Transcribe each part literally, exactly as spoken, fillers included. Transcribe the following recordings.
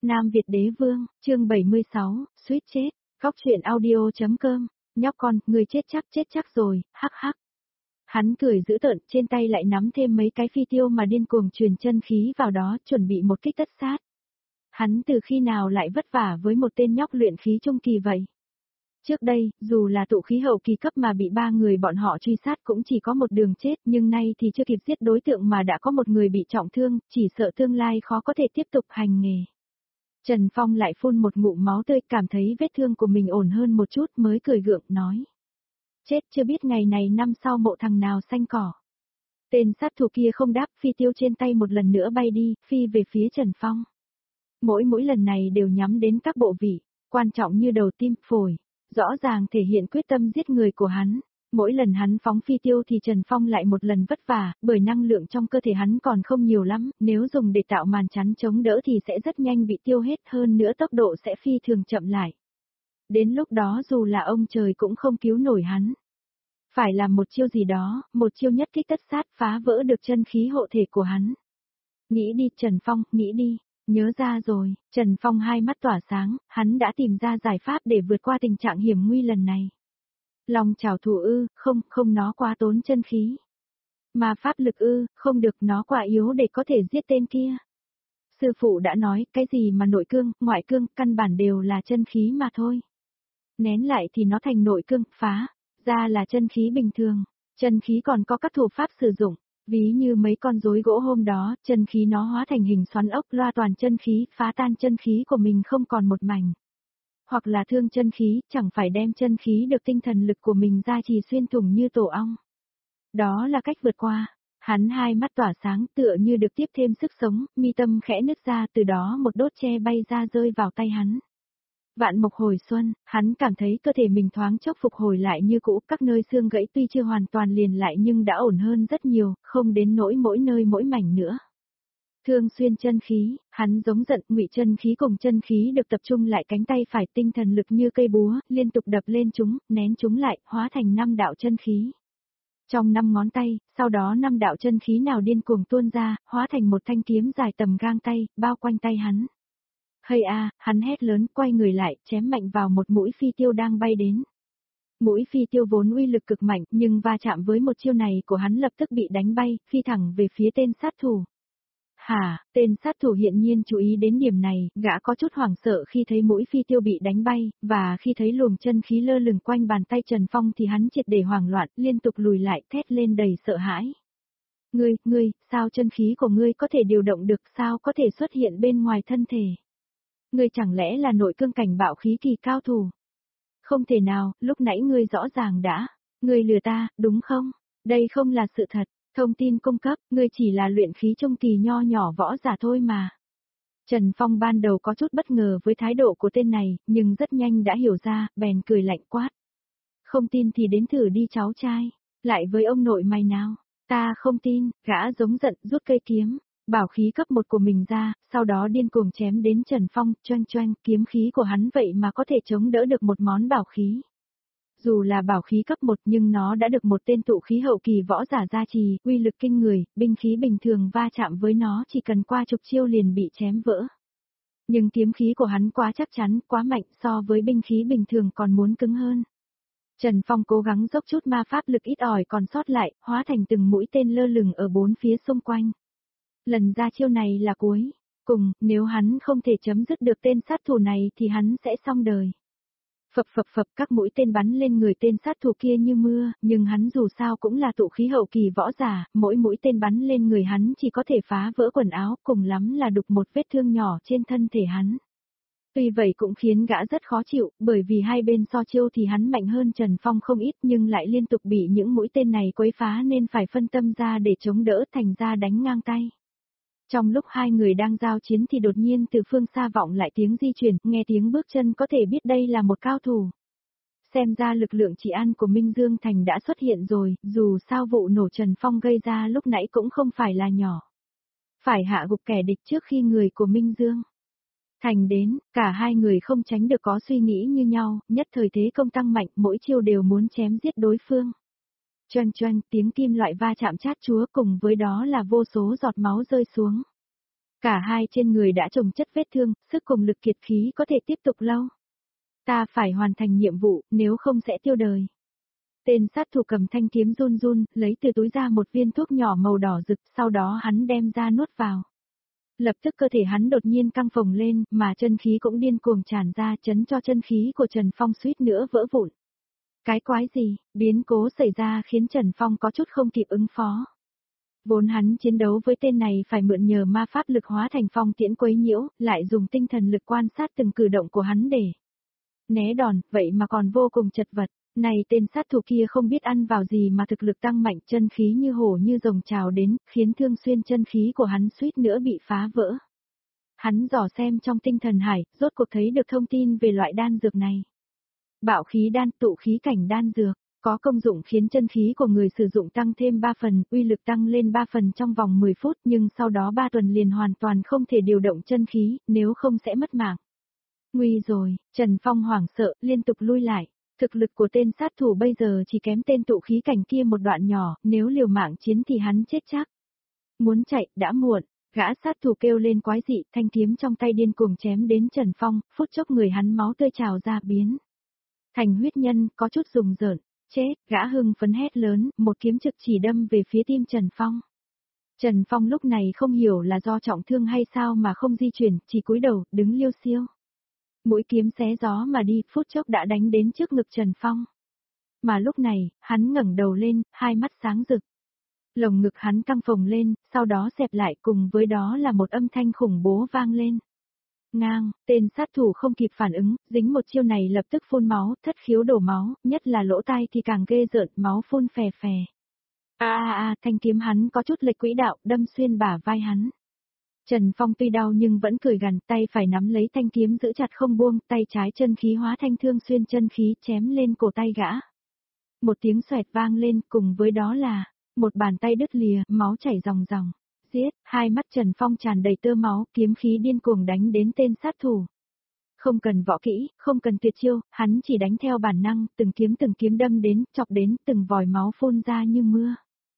Nam Việt Đế Vương, chương bảy mươi sáu, suýt chết, góc truyện audio.com, nhóc con, người chết chắc chết chắc rồi, hắc hắc. Hắn cười dữ tợn, trên tay lại nắm thêm mấy cái phi tiêu mà điên cuồng truyền chân khí vào đó, chuẩn bị một kích tất sát. Hắn từ khi nào lại vất vả với một tên nhóc luyện khí trung kỳ vậy? Trước đây, dù là tụ khí hậu kỳ cấp mà bị ba người bọn họ truy sát cũng chỉ có một đường chết, nhưng nay thì chưa kịp giết đối tượng mà đã có một người bị trọng thương, chỉ sợ tương lai khó có thể tiếp tục hành nghề. Trần Phong lại phun một ngụm máu tươi, cảm thấy vết thương của mình ổn hơn một chút mới cười gượng nói. Chết chưa biết ngày này năm sau mộ thằng nào xanh cỏ. Tên sát thủ kia không đáp, phi tiêu trên tay một lần nữa bay đi, phi về phía Trần Phong. Mỗi mỗi lần này đều nhắm đến các bộ vị, quan trọng như đầu tim, phổi, rõ ràng thể hiện quyết tâm giết người của hắn. Mỗi lần hắn phóng phi tiêu thì Trần Phong lại một lần vất vả, bởi năng lượng trong cơ thể hắn còn không nhiều lắm, nếu dùng để tạo màn chắn chống đỡ thì sẽ rất nhanh bị tiêu hết, hơn nữa tốc độ sẽ phi thường chậm lại. Đến lúc đó dù là ông trời cũng không cứu nổi hắn. Phải làm một chiêu gì đó, một chiêu nhất kích tất sát phá vỡ được chân khí hộ thể của hắn. Nghĩ đi Trần Phong, nghĩ đi, nhớ ra rồi, Trần Phong hai mắt tỏa sáng, hắn đã tìm ra giải pháp để vượt qua tình trạng hiểm nguy lần này. Lòng trảo thủ ư, không, không nó quá tốn chân khí. Mà pháp lực ư, không được nó quá yếu để có thể giết tên kia. Sư phụ đã nói, cái gì mà nội cương, ngoại cương, căn bản đều là chân khí mà thôi. Nén lại thì nó thành nội cương, phá, ra là chân khí bình thường. Chân khí còn có các thủ pháp sử dụng, ví như mấy con rối gỗ hôm đó, chân khí nó hóa thành hình xoắn ốc loa toàn chân khí, phá tan chân khí của mình không còn một mảnh. Hoặc là thương chân khí, chẳng phải đem chân khí được tinh thần lực của mình ra trì xuyên thủng như tổ ong. Đó là cách vượt qua. Hắn hai mắt tỏa sáng tựa như được tiếp thêm sức sống, mi tâm khẽ nứt ra, từ đó một đốt tre bay ra rơi vào tay hắn. Vạn mộc hồi xuân, hắn cảm thấy cơ thể mình thoáng chốc phục hồi lại như cũ, các nơi xương gãy tuy chưa hoàn toàn liền lại nhưng đã ổn hơn rất nhiều, không đến nỗi mỗi nơi mỗi mảnh nữa. Thương xuyên chân khí, hắn giống giận, ngụy chân khí cùng chân khí được tập trung lại cánh tay phải, tinh thần lực như cây búa, liên tục đập lên chúng, nén chúng lại, hóa thành năm đạo chân khí. Trong năm ngón tay, sau đó năm đạo chân khí nào điên cuồng tuôn ra, hóa thành một thanh kiếm dài tầm gang tay, bao quanh tay hắn. Hây a, hắn hét lớn, quay người lại, chém mạnh vào một mũi phi tiêu đang bay đến. Mũi phi tiêu vốn uy lực cực mạnh, nhưng va chạm với một chiêu này của hắn lập tức bị đánh bay, phi thẳng về phía tên sát thủ. Hả, tên sát thủ hiện nhiên chú ý đến điểm này, gã có chút hoảng sợ khi thấy mũi phi tiêu bị đánh bay, và khi thấy luồng chân khí lơ lửng quanh bàn tay Trần Phong thì hắn triệt để hoảng loạn, liên tục lùi lại, thét lên đầy sợ hãi. Ngươi, ngươi, sao chân khí của ngươi có thể điều động được, sao có thể xuất hiện bên ngoài thân thể? Ngươi chẳng lẽ là nội cương cảnh bạo khí kỳ cao thủ? Không thể nào, lúc nãy ngươi rõ ràng đã, ngươi lừa ta, đúng không? Đây không là sự thật. Thông tin cung cấp, ngươi chỉ là luyện khí trung kỳ nho nhỏ võ giả thôi mà. Trần Phong ban đầu có chút bất ngờ với thái độ của tên này, nhưng rất nhanh đã hiểu ra, bèn cười lạnh quát. Không tin thì đến thử đi cháu trai, lại với ông nội mày nào. Ta không tin, gã giống giận rút cây kiếm, bảo khí cấp một của mình ra, sau đó điên cuồng chém đến Trần Phong, choang choang, kiếm khí của hắn vậy mà có thể chống đỡ được một món bảo khí. Dù là bảo khí cấp một nhưng nó đã được một tên tụ khí hậu kỳ võ giả gia trì, uy lực kinh người, binh khí bình thường va chạm với nó chỉ cần qua chục chiêu liền bị chém vỡ. Nhưng kiếm khí của hắn quá chắc chắn, quá mạnh, so với binh khí bình thường còn muốn cứng hơn. Trần Phong cố gắng dốc chút ma pháp lực ít ỏi còn sót lại, hóa thành từng mũi tên lơ lửng ở bốn phía xung quanh. Lần ra chiêu này là cuối, cùng, nếu hắn không thể chấm dứt được tên sát thủ này thì hắn sẽ xong đời. Phập phập phập, các mũi tên bắn lên người tên sát thủ kia như mưa, nhưng hắn dù sao cũng là tụ khí hậu kỳ võ giả, mỗi mũi tên bắn lên người hắn chỉ có thể phá vỡ quần áo, cùng lắm là đục một vết thương nhỏ trên thân thể hắn. Tuy vậy cũng khiến gã rất khó chịu, bởi vì hai bên so chiêu thì hắn mạnh hơn Trần Phong không ít nhưng lại liên tục bị những mũi tên này quấy phá nên phải phân tâm ra để chống đỡ, thành ra đánh ngang tay. Trong lúc hai người đang giao chiến thì đột nhiên từ phương xa vọng lại tiếng di chuyển, nghe tiếng bước chân có thể biết đây là một cao thủ. Xem ra lực lượng trị an của Minh Dương Thành đã xuất hiện rồi, dù sao vụ nổ Trần Phong gây ra lúc nãy cũng không phải là nhỏ. Phải hạ gục kẻ địch trước khi người của Minh Dương Thành đến, cả hai người không tránh được có suy nghĩ như nhau, nhất thời thế công tăng mạnh, mỗi chiêu đều muốn chém giết đối phương. Choang choang, tiếng kim loại va chạm chát chúa cùng với đó là vô số giọt máu rơi xuống. Cả hai trên người đã chồng chất vết thương, sức cùng lực kiệt khí có thể tiếp tục lâu. Ta phải hoàn thành nhiệm vụ, nếu không sẽ tiêu đời. Tên sát thủ cầm thanh kiếm run run, lấy từ túi ra một viên thuốc nhỏ màu đỏ rực, sau đó hắn đem ra nuốt vào. Lập tức cơ thể hắn đột nhiên căng phồng lên, mà chân khí cũng điên cuồng tràn ra, chấn cho chân khí của Trần Phong suýt nữa vỡ vụn. Cái quái gì, biến cố xảy ra khiến Trần Phong có chút không kịp ứng phó. Vốn hắn chiến đấu với tên này phải mượn nhờ ma pháp lực hóa thành phong tiễn quấy nhiễu, lại dùng tinh thần lực quan sát từng cử động của hắn để né đòn, vậy mà còn vô cùng chật vật. Này tên sát thủ kia không biết ăn vào gì mà thực lực tăng mạnh, chân khí như hổ như rồng trào đến, khiến thương xuyên chân khí của hắn suýt nữa bị phá vỡ. Hắn dò xem trong tinh thần hải, rốt cuộc thấy được thông tin về loại đan dược này. Bạo khí đan, tụ khí cảnh đan dược, có công dụng khiến chân khí của người sử dụng tăng thêm ba phần, uy lực tăng lên ba phần trong vòng mười phút, nhưng sau đó ba tuần liền hoàn toàn không thể điều động chân khí, nếu không sẽ mất mạng. Nguy rồi, Trần Phong hoảng sợ, liên tục lui lại. Thực lực của tên sát thủ bây giờ chỉ kém tên tụ khí cảnh kia một đoạn nhỏ, nếu liều mạng chiến thì hắn chết chắc. Muốn chạy, đã muộn, gã sát thủ kêu lên quái dị, thanh kiếm trong tay điên cuồng chém đến Trần Phong, phút chốc người hắn máu tươi trào ra biến. Thành huyết nhân, có chút rùng rợn, chết, gã hưng phấn hét lớn, một kiếm trực chỉ đâm về phía tim Trần Phong. Trần Phong lúc này không hiểu là do trọng thương hay sao mà không di chuyển, chỉ cúi đầu, đứng liêu xiêu. Mũi kiếm xé gió mà đi, phút chốc đã đánh đến trước ngực Trần Phong. Mà lúc này, hắn ngẩng đầu lên, hai mắt sáng rực. Lồng ngực hắn căng phồng lên, sau đó xẹp lại, cùng với đó là một âm thanh khủng bố vang lên. Ngang, tên sát thủ không kịp phản ứng, dính một chiêu này lập tức phun máu, thất khiếu đổ máu, nhất là lỗ tai thì càng ghê rợn, máu phun phè phè. A a a, thanh kiếm hắn có chút lệch quỹ đạo, đâm xuyên bả vai hắn. Trần Phong tuy đau nhưng vẫn cười gằn, tay phải nắm lấy thanh kiếm giữ chặt không buông, tay trái chân khí hóa thanh thương xuyên chân khí chém lên cổ tay gã. Một tiếng xoẹt vang lên, cùng với đó là một bàn tay đứt lìa, máu chảy ròng ròng. Giết, hai mắt Trần Phong tràn đầy tơ máu, kiếm khí điên cuồng đánh đến tên sát thủ. Không cần võ kỹ, không cần tuyệt chiêu, hắn chỉ đánh theo bản năng, từng kiếm từng kiếm đâm đến, chọc đến, từng vòi máu phun ra như mưa.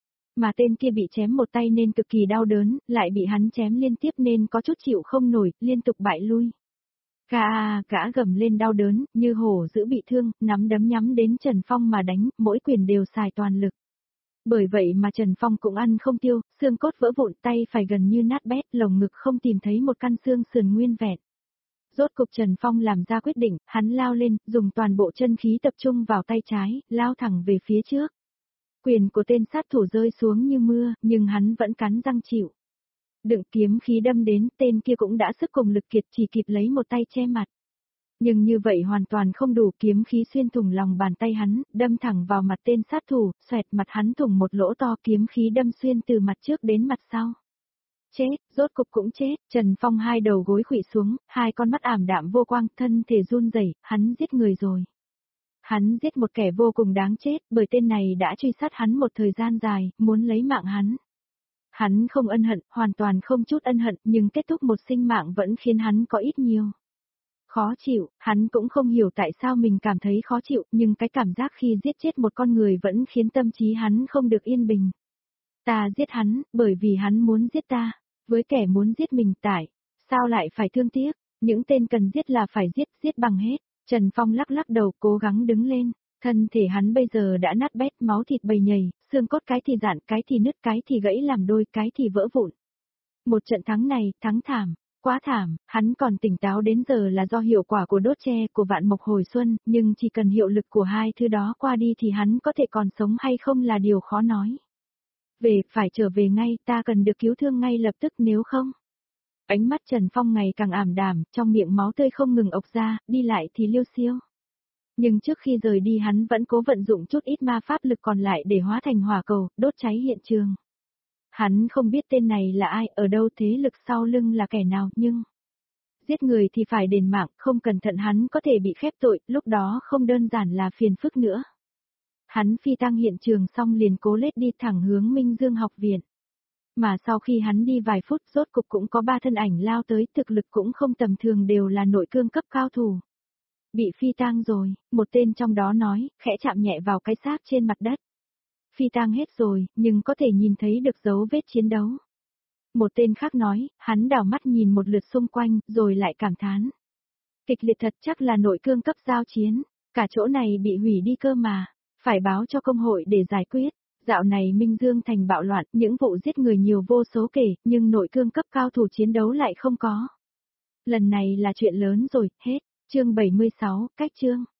Mà tên kia bị chém một tay nên cực kỳ đau đớn, lại bị hắn chém liên tiếp nên có chút chịu không nổi, liên tục bại lui. Gà à, gã gầm lên đau đớn, như hổ dữ bị thương, nắm đấm nhắm đến Trần Phong mà đánh, mỗi quyền đều xài toàn lực. Bởi vậy mà Trần Phong cũng ăn không tiêu, xương cốt vỡ vụn, tay phải gần như nát bét, lồng ngực không tìm thấy một căn xương sườn nguyên vẹn. Rốt cục Trần Phong làm ra quyết định, hắn lao lên, dùng toàn bộ chân khí tập trung vào tay trái, lao thẳng về phía trước. Quyền của tên sát thủ rơi xuống như mưa, nhưng hắn vẫn cắn răng chịu. Đựng kiếm khí đâm đến, tên kia cũng đã sức cùng lực kiệt chỉ kịp lấy một tay che mặt. Nhưng như vậy hoàn toàn không đủ, kiếm khí xuyên thủng lòng bàn tay hắn, đâm thẳng vào mặt tên sát thủ, xoẹt mặt hắn thủng một lỗ to, kiếm khí đâm xuyên từ mặt trước đến mặt sau. Chết, rốt cục cũng chết, Trần Phong hai đầu gối khuỵu xuống, hai con mắt ảm đạm vô quang, thân thể run rẩy, hắn giết người rồi. Hắn giết một kẻ vô cùng đáng chết, bởi tên này đã truy sát hắn một thời gian dài, muốn lấy mạng hắn. Hắn không ân hận, hoàn toàn không chút ân hận, nhưng kết thúc một sinh mạng vẫn khiến hắn có ít nhiều khó chịu, hắn cũng không hiểu tại sao mình cảm thấy khó chịu, nhưng cái cảm giác khi giết chết một con người vẫn khiến tâm trí hắn không được yên bình. Ta giết hắn, bởi vì hắn muốn giết ta, với kẻ muốn giết mình tại, sao lại phải thương tiếc, những tên cần giết là phải giết, giết bằng hết. Trần Phong lắc lắc đầu cố gắng đứng lên, thân thể hắn bây giờ đã nát bét, máu thịt bầy nhầy, xương cốt cái thì dạn, cái thì nứt, cái thì gãy làm đôi, cái thì vỡ vụn. Một trận thắng này, thắng thảm, quá thảm, hắn còn tỉnh táo đến giờ là do hiệu quả của đốt tre của vạn mộc hồi xuân, nhưng chỉ cần hiệu lực của hai thứ đó qua đi thì hắn có thể còn sống hay không là điều khó nói. Về, phải trở về ngay, ta cần được cứu thương ngay lập tức nếu không. Ánh mắt Trần Phong ngày càng ảm đạm, trong miệng máu tươi không ngừng ộc ra, đi lại thì liêu xiêu. Nhưng trước khi rời đi hắn vẫn cố vận dụng chút ít ma pháp lực còn lại để hóa thành hỏa cầu, đốt cháy hiện trường. Hắn không biết tên này là ai, ở đâu, thế lực sau lưng là kẻ nào, nhưng giết người thì phải đền mạng, không cẩn thận hắn có thể bị khép tội, lúc đó không đơn giản là phiền phức nữa. Hắn phi tăng hiện trường xong liền cố lết đi thẳng hướng Minh Dương học viện. Mà sau khi hắn đi vài phút rốt cục cũng có ba thân ảnh lao tới, thực lực cũng không tầm thường, đều là nội cương cấp cao thủ. Bị phi tang rồi, một tên trong đó nói, khẽ chạm nhẹ vào cái xác trên mặt đất. Phi tang hết rồi, nhưng có thể nhìn thấy được dấu vết chiến đấu. Một tên khác nói, hắn đảo mắt nhìn một lượt xung quanh, rồi lại cảm thán. Kịch liệt thật, chắc là nội cương cấp giao chiến, cả chỗ này bị hủy đi cơ mà, phải báo cho công hội để giải quyết. Dạo này Minh Dương thành bạo loạn, những vụ giết người nhiều vô số kể, nhưng nội cương cấp cao thủ chiến đấu lại không có. Lần này là chuyện lớn rồi, hết. Chương bảy mươi sáu, cách chương.